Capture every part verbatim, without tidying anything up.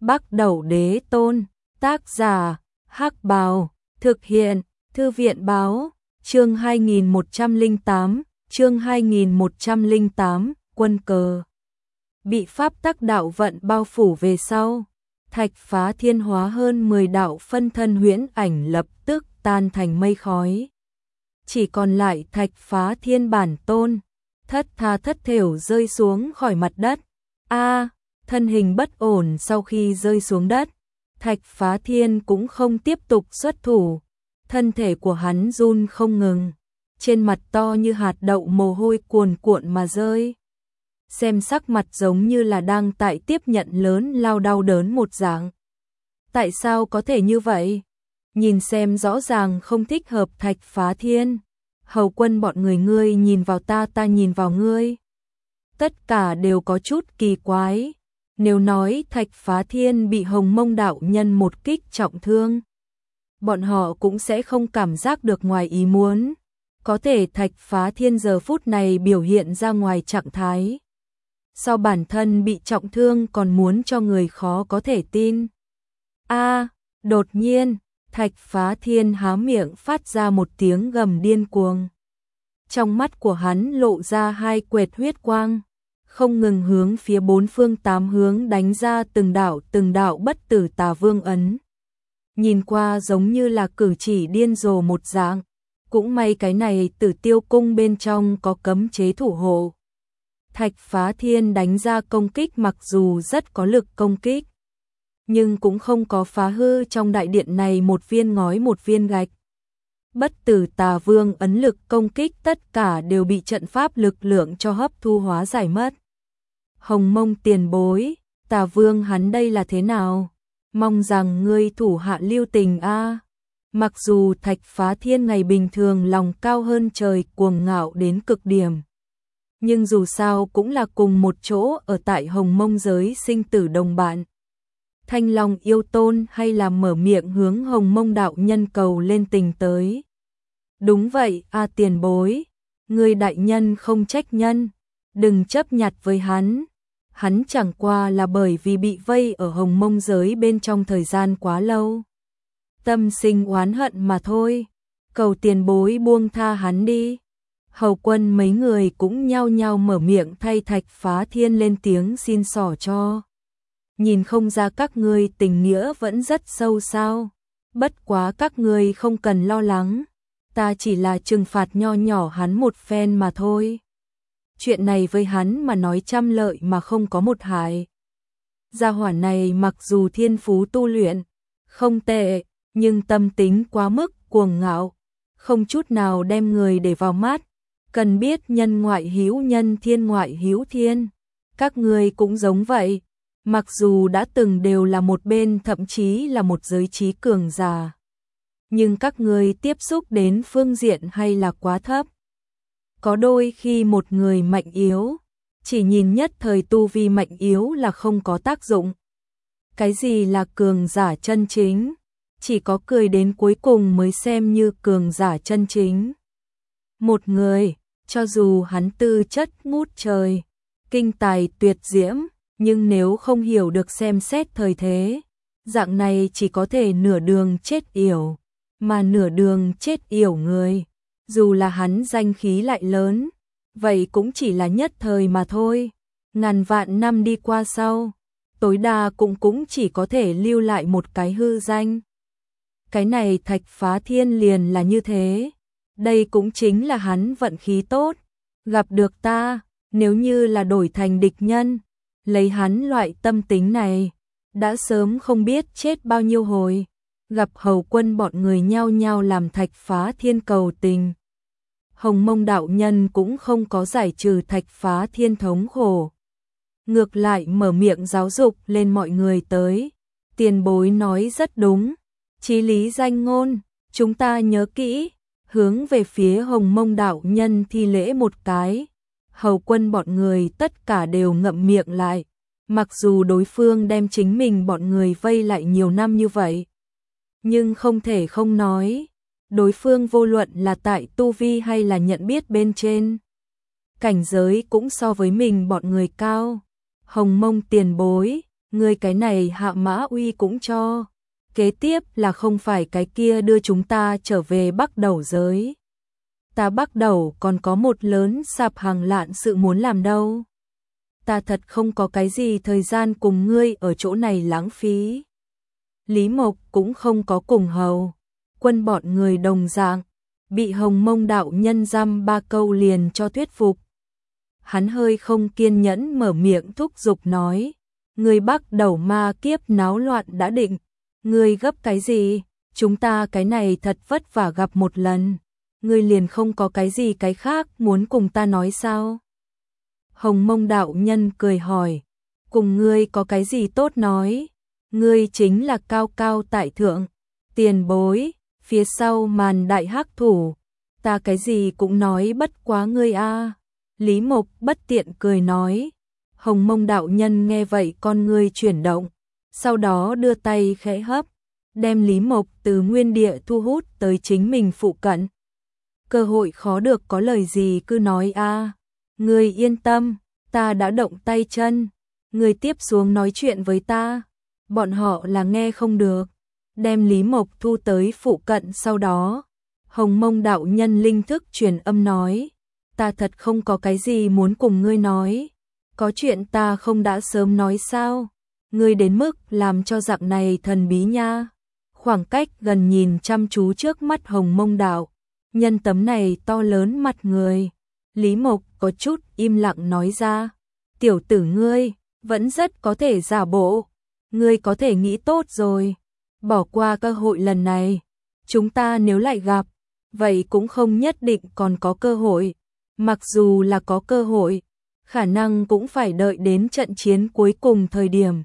Bắc Đẩu Đế Tôn, tác giả, Hắc Bào, thực hiện, Thư viện Báo, chương hai nghìn một trăm lẻ tám, chương hai nghìn một trăm lẻ tám, quân cờ. Bị pháp tắc đạo vận bao phủ về sau, Thạch Phá Thiên hóa hơn mười đạo phân thân huyễn ảnh lập tức tan thành mây khói. Chỉ còn lại Thạch Phá Thiên bản tôn, thất tha thất thểu rơi xuống khỏi mặt đất. A, thân hình bất ổn sau khi rơi xuống đất, Thạch Phá Thiên cũng không tiếp tục xuất thủ, thân thể của hắn run không ngừng, trên mặt to như hạt đậu mồ hôi cuồn cuộn mà rơi. Xem sắc mặt giống như là đang tại tiếp nhận lớn lao đau đớn một dạng. Tại sao có thể như vậy? Nhìn xem rõ ràng không thích hợp Thạch Phá Thiên. Hầu quân bọn người ngươi nhìn vào ta, ta nhìn vào ngươi. Tất cả đều có chút kỳ quái. Nếu nói Thạch Phá Thiên bị Hồng Mông đạo nhân một kích trọng thương, bọn họ cũng sẽ không cảm giác được ngoài ý muốn. Có thể Thạch Phá Thiên giờ phút này biểu hiện ra ngoài trạng thái, sau bản thân bị trọng thương còn muốn cho người khó có thể tin. A, đột nhiên, Thạch Phá Thiên há miệng phát ra một tiếng gầm điên cuồng. Trong mắt của hắn lộ ra hai quệt huyết quang, không ngừng hướng phía bốn phương tám hướng đánh ra từng đạo từng đạo bất tử tà vương ấn. Nhìn qua giống như là cử chỉ điên rồ một dạng, cũng may cái này Tử Tiêu cung bên trong có cấm chế thủ hộ. Thạch Phá Thiên đánh ra công kích mặc dù rất có lực công kích, nhưng cũng không có phá hư trong đại điện này một viên ngói một viên gạch. Bất tử tà vương ấn lực công kích tất cả đều bị trận pháp lực lượng cho hấp thu hóa giải mất. Hồng Mông tiền bối, tà vương hắn đây là thế nào? Mong rằng ngươi thủ hạ lưu tình a. Mặc dù Thạch Phá Thiên ngày bình thường lòng cao hơn trời, cuồng ngạo đến cực điểm, nhưng dù sao cũng là cùng một chỗ ở tại Hồng Mông giới sinh tử đồng bạn. Thanh Long yêu tôn hay là mở miệng hướng Hồng Mông đạo nhân cầu lên tình tới. Đúng vậy, a tiền bối, người đại nhân không trách nhân, đừng chấp nhặt với hắn. Hắn chẳng qua là bởi vì bị vây ở Hồng Mông giới bên trong thời gian quá lâu, tâm sinh oán hận mà thôi, cầu tiền bối buông tha hắn đi. Hầu quân mấy người cũng nhao nhao mở miệng thay Thạch Phá Thiên lên tiếng xin xỏ cho. Nhìn không ra các ngươi tình nghĩa vẫn rất sâu sao? Bất quá các ngươi không cần lo lắng, ta chỉ là trừng phạt nho nhỏ hắn một phen mà thôi. Chuyện này với hắn mà nói trăm lợi mà không có một hại. Gia hỏa này mặc dù thiên phú tu luyện không tệ, nhưng tâm tính quá mức cuồng ngạo, không chút nào đem người để vào mắt. Cần biết nhân ngoại hữu nhân, thiên ngoại hữu thiên. Các ngươi cũng giống vậy, mặc dù đã từng đều là một bên, thậm chí là một giới trí cường giả, nhưng các ngươi tiếp xúc đến phương diện hay là quá thấp. Có đôi khi một người mạnh yếu, chỉ nhìn nhất thời tu vi mạnh yếu là không có tác dụng. Cái gì là cường giả chân chính? Chỉ có cười đến cuối cùng mới xem như cường giả chân chính. Một người, cho dù hắn tư chất ngút trời, kinh tài tuyệt diễm, nhưng nếu không hiểu được xem xét thời thế, dạng này chỉ có thể nửa đường chết yểu. Mà nửa đường chết yểu người, dù là hắn danh khí lại lớn, vậy cũng chỉ là nhất thời mà thôi. Ngàn vạn năm đi qua sau, tối đa cũng cũng chỉ có thể lưu lại một cái hư danh. Cái này Thạch Phá Thiên liền là như thế. Đây cũng chính là hắn vận khí tốt, gặp được ta. Nếu như là đổi thành địch nhân, lấy hắn loại tâm tính này, đã sớm không biết chết bao nhiêu hồi. Gặp hầu quân bọn người nhao nhao làm Thạch Phá Thiên cầu tình. Hồng Mông đạo nhân cũng không có giải trừ Thạch Phá Thiên thống khổ, ngược lại mở miệng giáo dục lên mọi người tới. Tiền bối nói rất đúng, chí lý danh ngôn, chúng ta nhớ kỹ. Hướng về phía Hồng Mông đạo nhân thi lễ một cái. Hầu quân bọn người tất cả đều ngậm miệng lại, mặc dù đối phương đem chính mình bọn người vây lại nhiều năm như vậy, nhưng không thể không nói, đối phương vô luận là tại tu vi hay là nhận biết bên trên, cảnh giới cũng so với mình bọn người cao. Hồng Mông tiền bối, ngươi cái này Hạ Mã Uy cũng cho. Kế tiếp là không phải cái kia đưa chúng ta trở về Bắc Đầu giới. Ta Bắc Đầu còn có một lớn sạp hàng lạn sự muốn làm đâu. Ta thật không có cái gì thời gian cùng ngươi ở chỗ này lãng phí. Lý Mộc cũng không có cùng hầu. Quân bọn người đồng dạng, bị Hồng Mông đạo nhân dăm ba câu liền cho thuyết phục. Hắn hơi không kiên nhẫn mở miệng thúc giục nói, người Bắc Đầu ma kiếp náo loạn đã định, ngươi gấp cái gì, chúng ta cái này thật vất vả gặp một lần, ngươi liền không có cái gì cái khác muốn cùng ta nói sao? Hồng Mông đạo nhân cười hỏi, cùng ngươi có cái gì tốt nói, ngươi chính là cao cao tại thượng, tiền bối, phía sau màn đại hắc thủ, ta cái gì cũng nói bất quá ngươi a. Lý Mộc bất tiện cười nói. Hồng Mông đạo nhân nghe vậy con ngươi chuyển động, sau đó đưa tay khẽ hấp, đem Lý Mộc từ nguyên địa thu hút tới chính mình phụ cận. Cơ hội khó được, có lời gì cứ nói a. Ngươi yên tâm, ta đã động tay chân, ngươi tiếp xuống nói chuyện với ta. Bọn họ là nghe không được. Đem Lý Mộc thu tới phụ cận sau đó, Hồng Mông đạo nhân linh thức truyền âm nói, ta thật không có cái gì muốn cùng ngươi nói, có chuyện ta không đã sớm nói sao, ngươi đến mức làm cho dạng này thần bí nha. Khoảng cách gần nhìn chăm chú trước mắt Hồng Mông đạo nhân tấm này to lớn mặt người, Lý Mộc có chút im lặng nói ra, tiểu tử ngươi vẫn rất có thể giả bộ, ngươi có thể nghĩ tốt rồi, bỏ qua cơ hội lần này, chúng ta nếu lại gặp, vậy cũng không nhất định còn có cơ hội, mặc dù là có cơ hội, khả năng cũng phải đợi đến trận chiến cuối cùng thời điểm.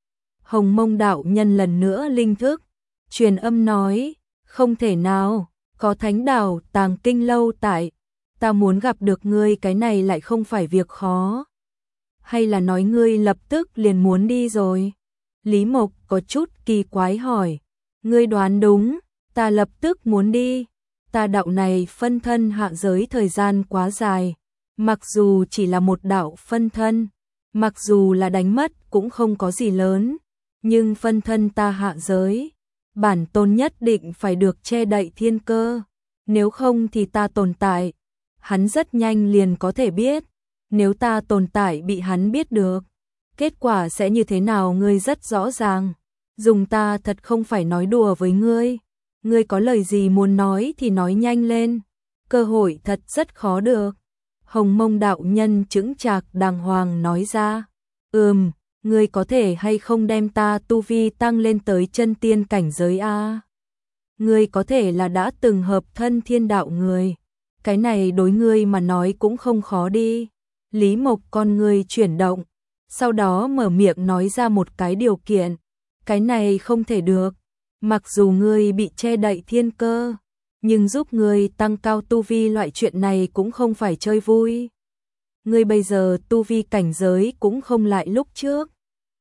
Hồng Mông đạo nhân lần nữa linh thức, truyền âm nói, không thể nào, có thánh đảo tàng kinh lâu tại, ta muốn gặp được ngươi cái này lại không phải việc khó. Hay là nói ngươi lập tức liền muốn đi rồi? Lý Mộc có chút kỳ quái hỏi, ngươi đoán đúng, ta lập tức muốn đi, ta đạo này phân thân hạ giới thời gian quá dài, mặc dù chỉ là một đạo phân thân, mặc dù là đánh mất cũng không có gì lớn, nhưng phân thân ta hạ giới, bản tôn nhất định phải được che đậy thiên cơ, nếu không thì ta tồn tại, hắn rất nhanh liền có thể biết, nếu ta tồn tại bị hắn biết được, kết quả sẽ như thế nào ngươi rất rõ ràng, dùng ta thật không phải nói đùa với ngươi, ngươi có lời gì muốn nói thì nói nhanh lên, cơ hội thật rất khó được. Hồng Mông đạo nhân chững chạc đàng hoàng nói ra, ừm, ngươi có thể hay không đem ta tu vi tăng lên tới chân tiên cảnh giới a? Ngươi có thể là đã từng hợp thân thiên đạo người, cái này đối ngươi mà nói cũng không khó đi. Lý Mộc con ngươi chuyển động, sau đó mở miệng nói ra một cái điều kiện, cái này không thể được, mặc dù ngươi bị che đậy thiên cơ, nhưng giúp ngươi tăng cao tu vi loại chuyện này cũng không phải chơi vui. Ngươi bây giờ tu vi cảnh giới cũng không lại lúc trước.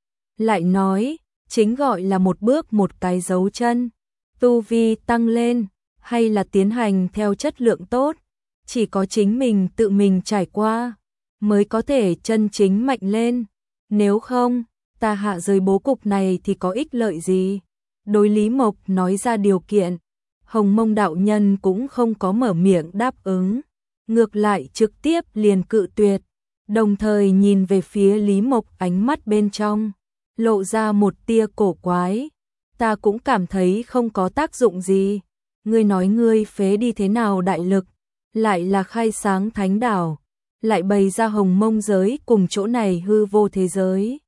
Lại nói, chính gọi là một bước một cái dấu chân, tu vi tăng lên, hay là tiến hành theo chất lượng tốt, chỉ có chính mình tự mình trải qua, mới có thể chân chính mạnh lên, nếu không, ta hạ giới bố cục này thì có ích lợi gì. Đối Lý Mộc nói ra điều kiện, Hồng Mông đạo nhân cũng không có mở miệng đáp ứng, ngược lại trực tiếp liền cự tuyệt, đồng thời nhìn về phía Lý Mộc ánh mắt bên trong, lộ ra một tia cổ quái, ta cũng cảm thấy không có tác dụng gì, ngươi nói ngươi phế đi thế nào đại lực, lại là khai sáng thánh đảo, lại bày ra Hồng Mông giới cùng chỗ này hư vô thế giới.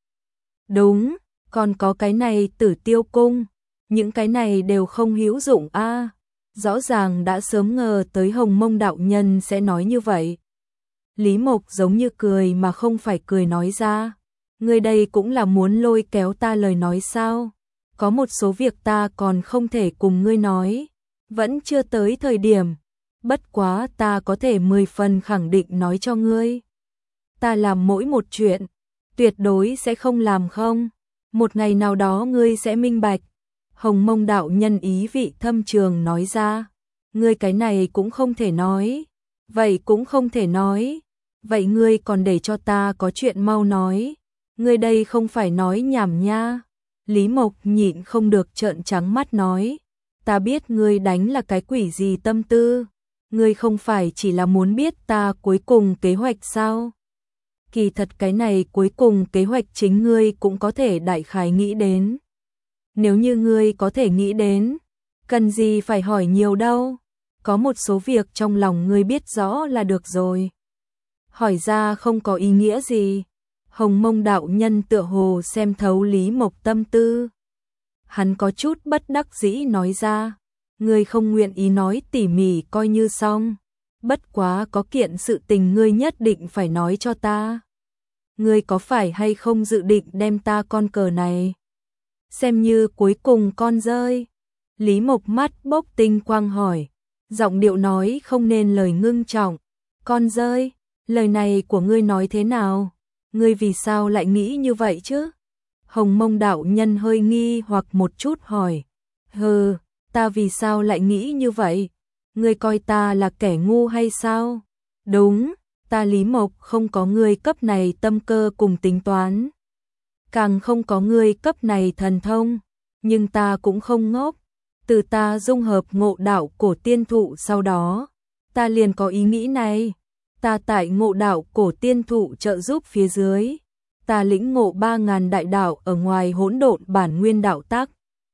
Đúng, còn có cái này Tử Tiêu cung, những cái này đều không hữu dụng a. À, rõ ràng đã sớm ngờ tới Hồng Mông đạo nhân sẽ nói như vậy. Lý Mộc giống như cười mà không phải cười nói ra, ngươi đây cũng là muốn lôi kéo ta lời nói sao? Có một số việc ta còn không thể cùng ngươi nói, vẫn chưa tới thời điểm, bất quá ta có thể mười phần khẳng định nói cho ngươi. Ta làm mỗi một chuyện, tuyệt đối sẽ không làm không, một ngày nào đó ngươi sẽ minh bạch. Hồng Mông đạo nhân ý vị thâm trường nói ra, ngươi cái này cũng không thể nói, vậy cũng không thể nói, vậy ngươi còn để cho ta có chuyện mau nói, Ngươi đây không phải nói nhảm nha. Lý Mộc nhịn không được trợn trắng mắt nói, ta biết ngươi đánh là cái quỷ gì tâm tư, ngươi không phải chỉ là muốn biết ta cuối cùng kế hoạch sao? Kỳ thật cái này cuối cùng kế hoạch chính ngươi cũng có thể đại khái nghĩ đến. Nếu như ngươi có thể nghĩ đến, cần gì phải hỏi nhiều đâu, có một số việc trong lòng ngươi biết rõ là được rồi. Hỏi ra không có ý nghĩa gì. Hồng Mông đạo nhân tựa hồ xem thấu Lý Mộc tâm tư. Hắn có chút bất đắc dĩ nói ra, ngươi không nguyện ý nói tỉ mỉ coi như xong, bất quá có kiện sự tình ngươi nhất định phải nói cho ta. Ngươi có phải hay không dự định đem ta con cờ này xem như cuối cùng con rơi? Lý Mộc mắt bốc tinh quang hỏi, giọng điệu nói không nên lời ngưng trọng. Con rơi? Lời này của ngươi nói thế nào? Ngươi vì sao lại nghĩ như vậy chứ? Hồng Mông đạo nhân hơi nghi hoặc một chút hỏi. Hừ, ta vì sao lại nghĩ như vậy? Ngươi coi ta là kẻ ngu hay sao? Đúng, ta Lý Mộc không có ngươi cấp này tâm cơ cùng tính toán, càng không có ngươi cấp này thần thông, nhưng ta cũng không ngốc. Từ ta dung hợp ngộ đạo cổ tiên thụ sau đó, ta liền có ý nghĩ này. Ta tại ngộ đạo cổ tiên thụ trợ giúp phía dưới, ta lĩnh ngộ ba ngàn đại đạo ở ngoài hỗn độn bản nguyên đạo tắc.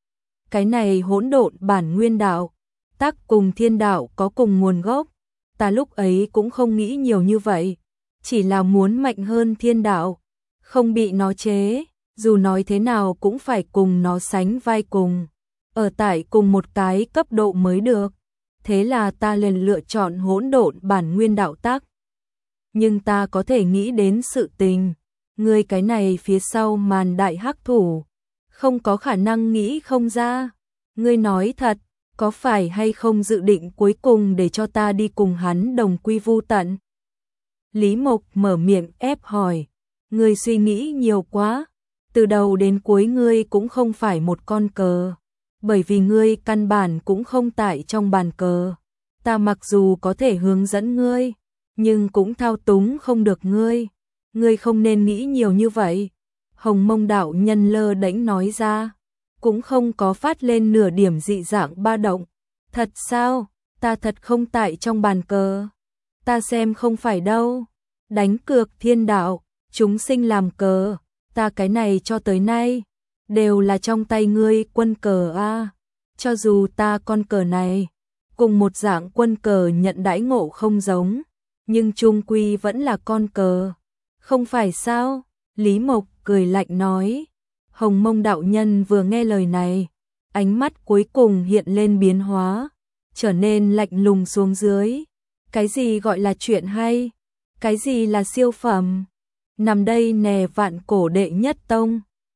Cái này hỗn độn bản nguyên đạo tắc cùng thiên đạo có cùng nguồn gốc. Ta lúc ấy cũng không nghĩ nhiều như vậy, chỉ là muốn mạnh hơn thiên đạo, không bị nó chế, dù nói thế nào cũng phải cùng nó sánh vai cùng, ở tại cùng một cái cấp độ mới được. Thế là ta liền lựa chọn hỗn độn bản nguyên đạo tắc. Nhưng ta có thể nghĩ đến sự tình, ngươi cái này phía sau màn đại hắc thủ, không có khả năng nghĩ không ra. Ngươi nói thật, có phải hay không dự định cuối cùng để cho ta đi cùng hắn đồng quy vu tận? Lý Mộc mở miệng ép hỏi, ngươi suy nghĩ nhiều quá, từ đầu đến cuối ngươi cũng không phải một con cờ, bởi vì ngươi căn bản cũng không tại trong bàn cờ. Ta mặc dù có thể hướng dẫn ngươi, nhưng cũng thao túng không được ngươi. Ngươi không nên nghĩ nhiều như vậy. Hồng Mông đạo nhân lơ đễnh nói ra, cũng không có phát lên nửa điểm dị dạng ba động. Thật sao? Ta thật không tại trong bàn cờ. Ta xem không phải đâu. Đánh cược thiên đạo, chúng sinh làm cờ, ta cái này cho tới nay đều là trong tay ngươi quân cờ a. Cho dù ta con cờ này cùng một dạng quân cờ nhận đãi ngộ không giống, nhưng chung quy vẫn là con cờ, không phải sao? Lý Mộc cười lạnh nói. Hồng Mông đạo nhân vừa nghe lời này, ánh mắt cuối cùng hiện lên biến hóa, trở nên lạnh lùng xuống dưới. Cái gì gọi là chuyện hay? Cái gì là siêu phẩm? Nằm đây nè vạn cổ đệ nhất tông,